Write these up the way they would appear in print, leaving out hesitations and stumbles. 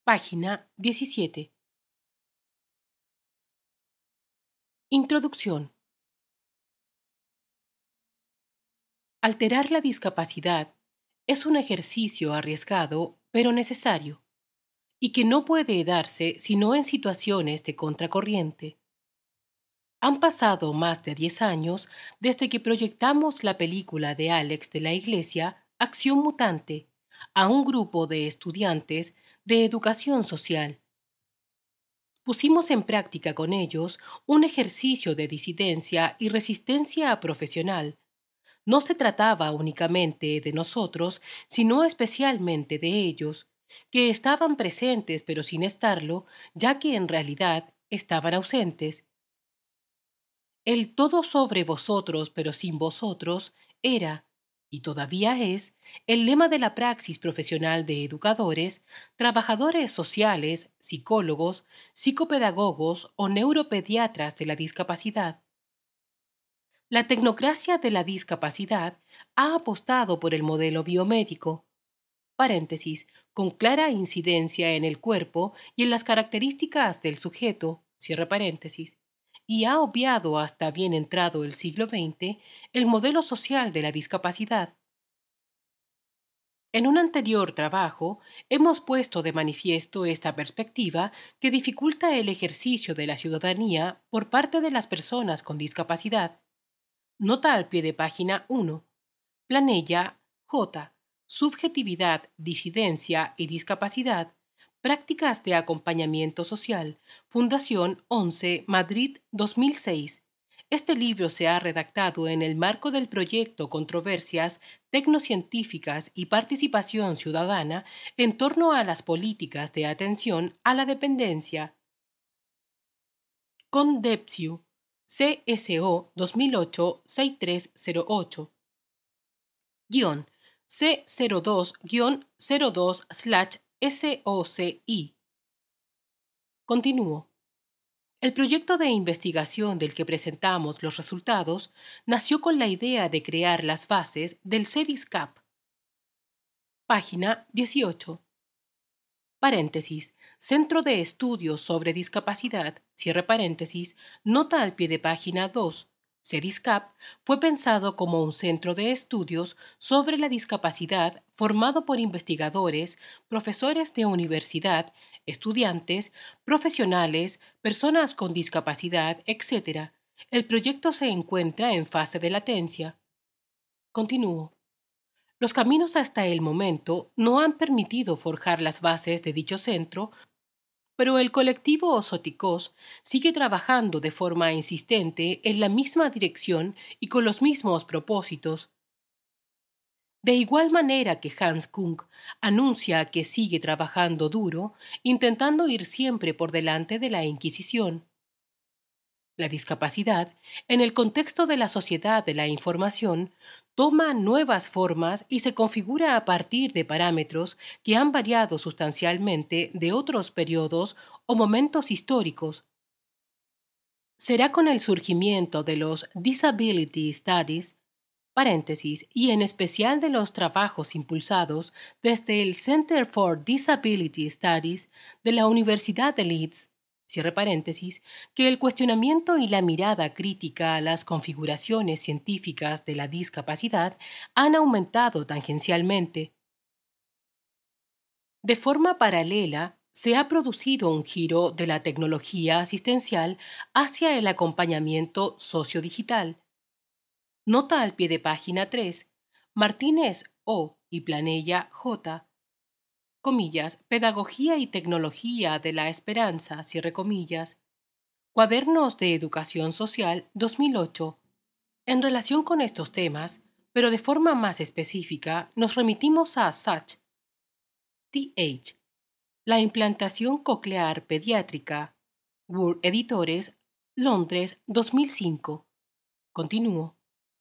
Página 17. Introducción. Alterar la discapacidad es un ejercicio arriesgado, pero necesario, y que no puede darse sino en situaciones de contracorriente. Han pasado más de 10 años desde que proyectamos la película de Alex de la Iglesia, Acción Mutante, a un grupo de estudiantes de educación social. Pusimos en práctica con ellos un ejercicio de disidencia y resistencia profesional. No se trataba únicamente de nosotros, sino especialmente de ellos, que estaban presentes pero sin estarlo, ya que en realidad estaban ausentes. El todo sobre vosotros pero sin vosotros era, y todavía es, el lema de la praxis profesional de educadores, trabajadores sociales, psicólogos, psicopedagogos o neuropediatras de la discapacidad. La tecnocracia de la discapacidad ha apostado por el modelo biomédico, paréntesis, con clara incidencia en el cuerpo y en las características del sujeto, cierre paréntesis, y ha obviado hasta bien entrado el siglo XX el modelo social de la discapacidad. En un anterior trabajo hemos puesto de manifiesto esta perspectiva que dificulta el ejercicio de la ciudadanía por parte de las personas con discapacidad. Nota al pie de página 1. Planella J. Subjetividad, disidencia y discapacidad. Prácticas de acompañamiento social. Fundación 11, Madrid 2006. Este libro se ha redactado en el marco del proyecto Controversias Tecnocientíficas y Participación Ciudadana en torno a las políticas de atención a la dependencia. Condepciu, CSO 2008-6308. Guión C02-02/SOCI. Continúo. El proyecto de investigación del que presentamos los resultados nació con la idea de crear las bases del CEDISCAP. Página 18. Paréntesis. Centro de Estudios sobre Discapacidad, cierre paréntesis, nota al pie de página 2. CEDISCAP fue pensado como un centro de estudios sobre la discapacidad formado por investigadores, profesores de universidad, estudiantes, profesionales, personas con discapacidad, etc. El proyecto se encuentra en fase de latencia. Continúo. Los caminos hasta el momento no han permitido forjar las bases de dicho centro, pero el colectivo Osoticos sigue trabajando de forma insistente en la misma dirección y con los mismos propósitos. De igual manera que Hans Kung anuncia que sigue trabajando duro, intentando ir siempre por delante de la Inquisición. La discapacidad, en el contexto de la sociedad de la información, toma nuevas formas y se configura a partir de parámetros que han variado sustancialmente de otros periodos o momentos históricos. Será con el surgimiento de los Disability Studies, paréntesis, y en especial de los trabajos impulsados desde el Center for Disability Studies de la Universidad de Leeds, cierre paréntesis, que el cuestionamiento y la mirada crítica a las configuraciones científicas de la discapacidad han aumentado tangencialmente. De forma paralela, se ha producido un giro de la tecnología asistencial hacia el acompañamiento sociodigital. Nota al pie de página 3. Martínez O. y Planella J. Comillas, Pedagogía y Tecnología de la Esperanza, cierre comillas. Cuadernos de Educación Social 2008. En relación con estos temas, pero de forma más específica, nos remitimos a Sach, T.H., la implantación coclear pediátrica, Word Editores, Londres 2005. Continúo.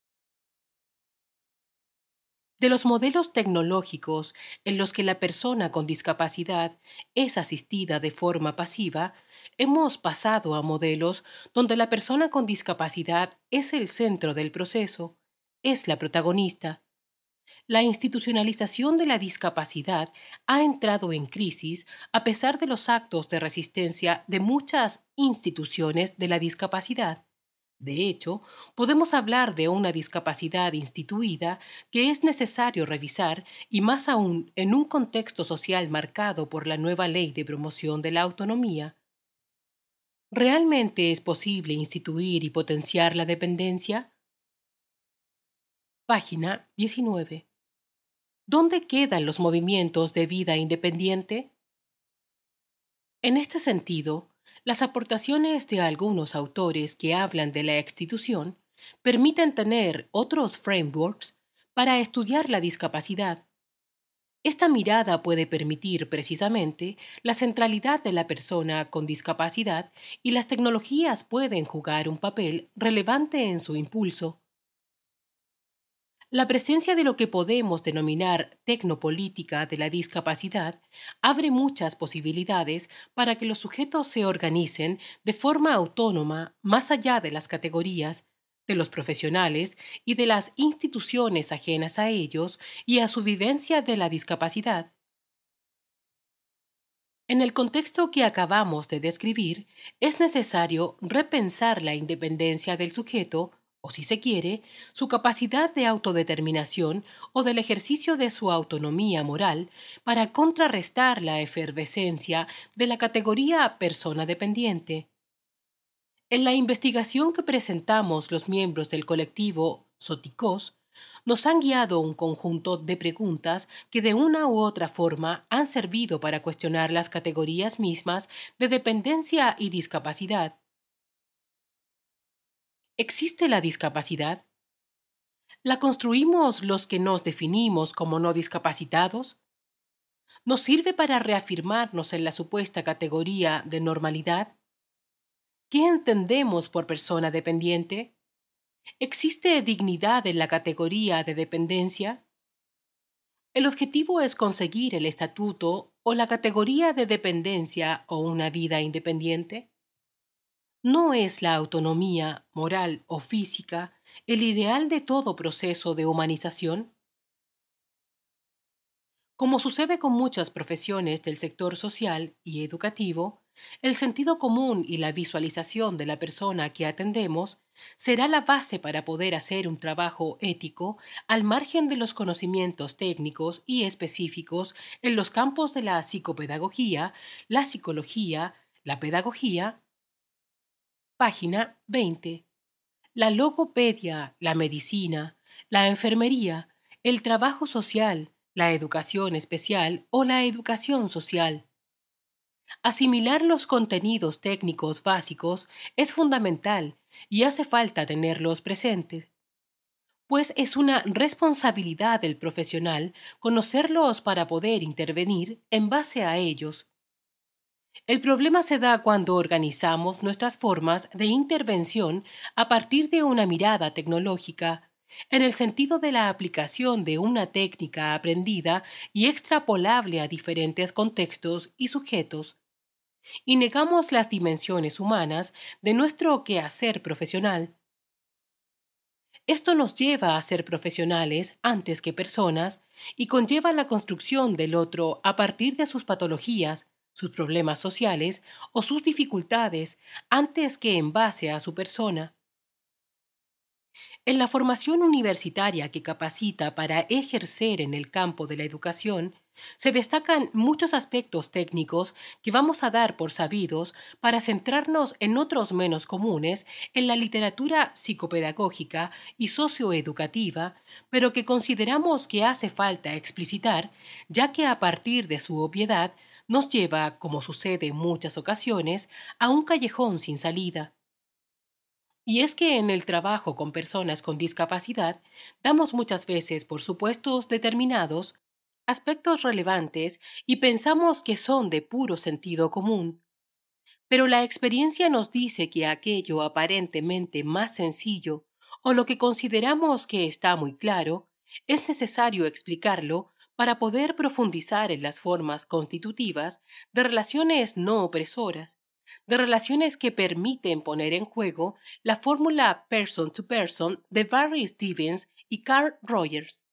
De los modelos tecnológicos en los que la persona con discapacidad es asistida de forma pasiva, hemos pasado a modelos donde la persona con discapacidad es el centro del proceso, es la protagonista. La institucionalización de la discapacidad ha entrado en crisis a pesar de los actos de resistencia de muchas instituciones de la discapacidad. De hecho, podemos hablar de una discapacidad instituida que es necesario revisar y más aún en un contexto social marcado por la nueva ley de promoción de la autonomía. ¿Realmente es posible instituir y potenciar la dependencia? Página 19. ¿Dónde quedan los movimientos de vida independiente? En este sentido, las aportaciones de algunos autores que hablan de la institución permiten tener otros frameworks para estudiar la discapacidad. Esta mirada puede permitir precisamente la centralidad de la persona con discapacidad y las tecnologías pueden jugar un papel relevante en su impulso. La presencia de lo que podemos denominar tecnopolítica de la discapacidad abre muchas posibilidades para que los sujetos se organicen de forma autónoma más allá de las categorías, de los profesionales y de las instituciones ajenas a ellos y a su vivencia de la discapacidad. En el contexto que acabamos de describir, es necesario repensar la independencia del sujeto, o si se quiere, su capacidad de autodeterminación o del ejercicio de su autonomía moral para contrarrestar la efervescencia de la categoría persona dependiente. En la investigación que presentamos los miembros del colectivo Soticos, nos han guiado un conjunto de preguntas que de una u otra forma han servido para cuestionar las categorías mismas de dependencia y discapacidad. ¿Existe la discapacidad? ¿La construimos los que nos definimos como no discapacitados? ¿Nos sirve para reafirmarnos en la supuesta categoría de normalidad? ¿Qué entendemos por persona dependiente? ¿Existe dignidad en la categoría de dependencia? El objetivo es conseguir el estatuto o la categoría de dependencia o una vida independiente. ¿No es la autonomía moral o física el ideal de todo proceso de humanización? Como sucede con muchas profesiones del sector social y educativo, el sentido común y la visualización de la persona que atendemos será la base para poder hacer un trabajo ético al margen de los conocimientos técnicos y específicos en los campos de la psicopedagogía, la psicología, la pedagogía. Página 20. La logopedia, la medicina, la enfermería, el trabajo social, la educación especial o la educación social. Asimilar los contenidos técnicos básicos es fundamental y hace falta tenerlos presentes, pues es una responsabilidad del profesional conocerlos para poder intervenir en base a ellos. El problema se da cuando organizamos nuestras formas de intervención a partir de una mirada tecnológica, en el sentido de la aplicación de una técnica aprendida y extrapolable a diferentes contextos y sujetos, y negamos las dimensiones humanas de nuestro quehacer profesional. Esto nos lleva a ser profesionales antes que personas y conlleva la construcción del otro a partir de sus patologías, sus problemas sociales o sus dificultades antes que en base a su persona. En la formación universitaria que capacita para ejercer en el campo de la educación, se destacan muchos aspectos técnicos que vamos a dar por sabidos para centrarnos en otros menos comunes en la literatura psicopedagógica y socioeducativa, pero que consideramos que hace falta explicitar, ya que a partir de su obviedad nos lleva, como sucede en muchas ocasiones, a un callejón sin salida. Y es que en el trabajo con personas con discapacidad damos muchas veces por supuestos determinados aspectos relevantes y pensamos que son de puro sentido común. Pero la experiencia nos dice que aquello aparentemente más sencillo o lo que consideramos que está muy claro, es necesario explicarlo para poder profundizar en las formas constitutivas de relaciones no opresoras, de relaciones que permiten poner en juego la fórmula person to person de Barry Stevens y Carl Rogers.